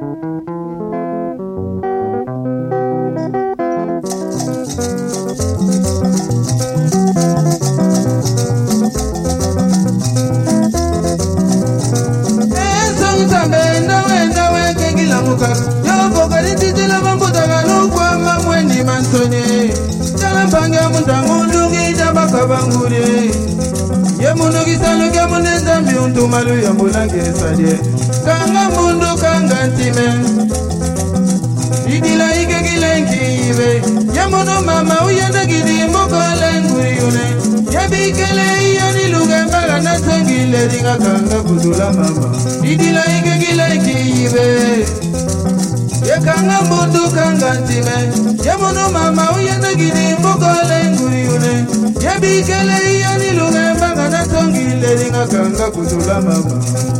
Malu ya mulange sadie kanga mundu kanga ntime igila ike gilenki ibe ya mono mama uyanda gidi moko lenguri une ya bikele yani luga mbaga na sangile ringa kanga kudula mama igila ike gilenki ibe ya kanga mundu kanga ntime ya mono mama uyanda gidi moko lenguri une ya bikele yani luga mbaga na sangile ringa kanga kudula mama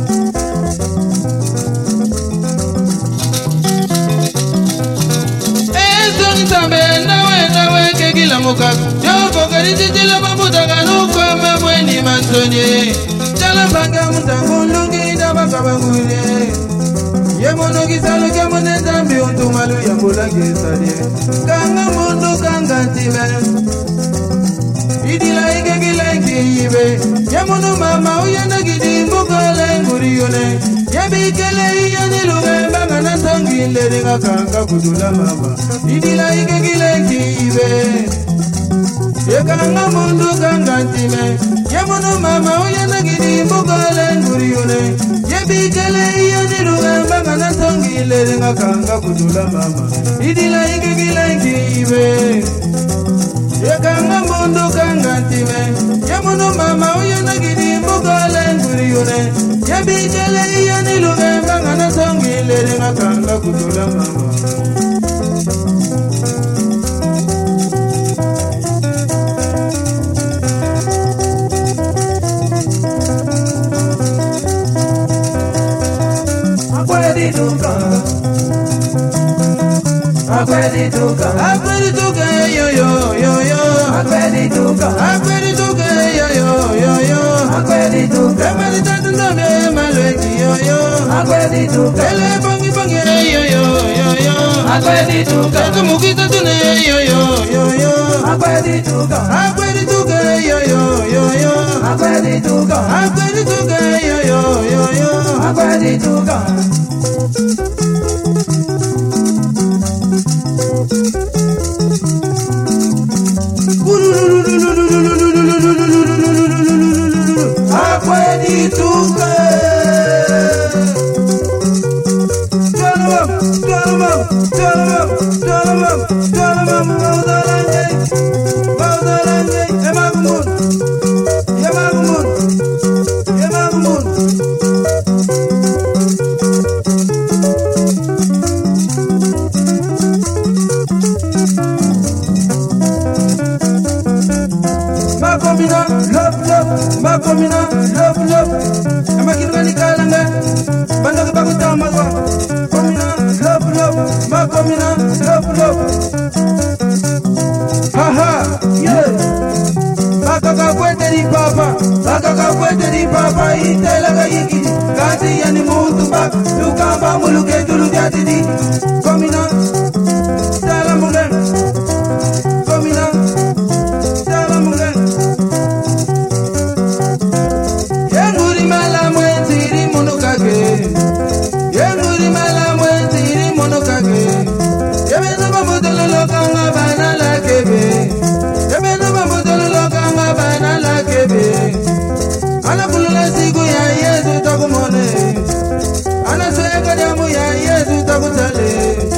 Sambe nawe kegila muka Joko karititila mabuta kanukwa mamweni mansonye Chala banga mutangunduki dabaka bangule Yemono kisalu kemone zambi untumalu yambula kisadie Kanga mundu kanga time Idila ike gila ike ibe Yemono mama uyenda gidi mbuka lenguri yone Yabikele iyani luge mbanga na songi Leringa kanga kudula mama Idila ike gila ike ibe Yekanga mundu kanga ntime Yemono mama uyenda gidi mbuka lenguri yone Yabikele iyani luge mbanga na songi Leringa kanga kudula mama Idila ike gila ike ibe Yekanga mundu kanga ntime Yemono mama uyenda gidi mbuka lenguri yone Yabikele iyani luge mbanga na songi Leringa kanga kudula mama Akwedituka yo yo yo yo Akwedituka yo yo yo yo Akwedituka Emelitatu ndome malweki yo yo Akwedituka Ele bongi bongi yo yo yo yo Akwedituka Eto mukita tune yo yo yo yo Akwedituka yo yo yo yo Akwedituka yo yo yo yo Akwedituka Makomina, love, Amakirani Kalanga, Bandak Bagutamawa, Komina, love, Makomina, love, haha, yeah, Bakaka kwete di papa, itelaga yiki, Kasi yani muntu bak, Lukamba muluke tulu jatidi, Komina, Salamulen, Komina, Salamulen. Yemuri mala mwentiri monokage Yemeno bamudolo lokanga bana la kebe Yemeno bamudolo lokanga bana la kebe Ana bulula sigu ya Yesu takumone Ana sweka damu ya Yesu takutale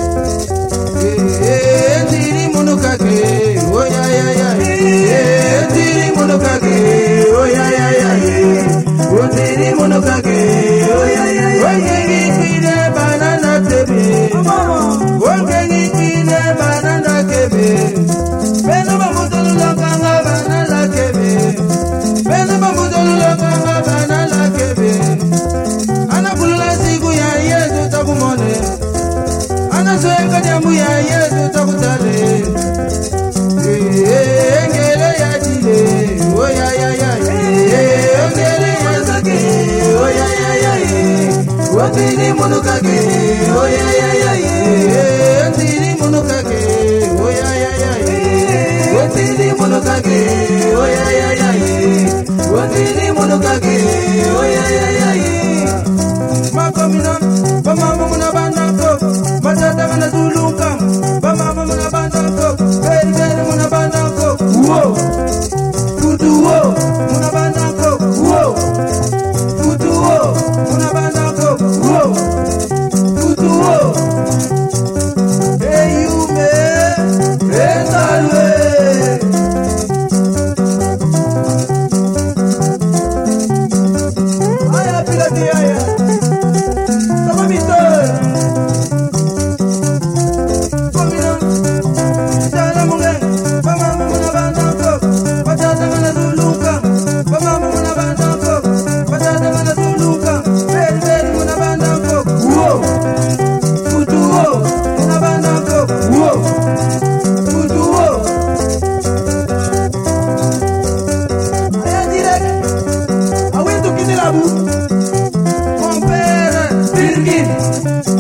Entiri monokage Oh ya ya ya Entiri monokage Oh ya ya ya Entiri monokage Oh ya ya ya banana tebe Wongengi kine banana kebe Beno bamudulu lokanga banana kebe Beno bamudulu lokanga banana kebe Ana bulula sigu ya Yesu takumone Ana sweka jamu ya Yesu takutale Engele ya jile Oh ya ya ya Engele ya sake Oh ya ya ya Wantiri monokake, oh yeah yeah yeah yeah. Wantiri monokake, oh yeah yeah yeah yeah. Wantiri monokake, oh yeah yeah yeah yeah. Wantiri monokake, oh yeah yeah yeah yeah. Makomina, bamama muna bandako, batata muna tulunga, bamama muna bandako, very very muna bandako. Whoa, tutu whoa, muna bandako. Whoa, tutu whoa, muna bandako. Whoa, tutu whoa. Hey you me, hey salve. Aya pilati aya. Mon père, Birgit.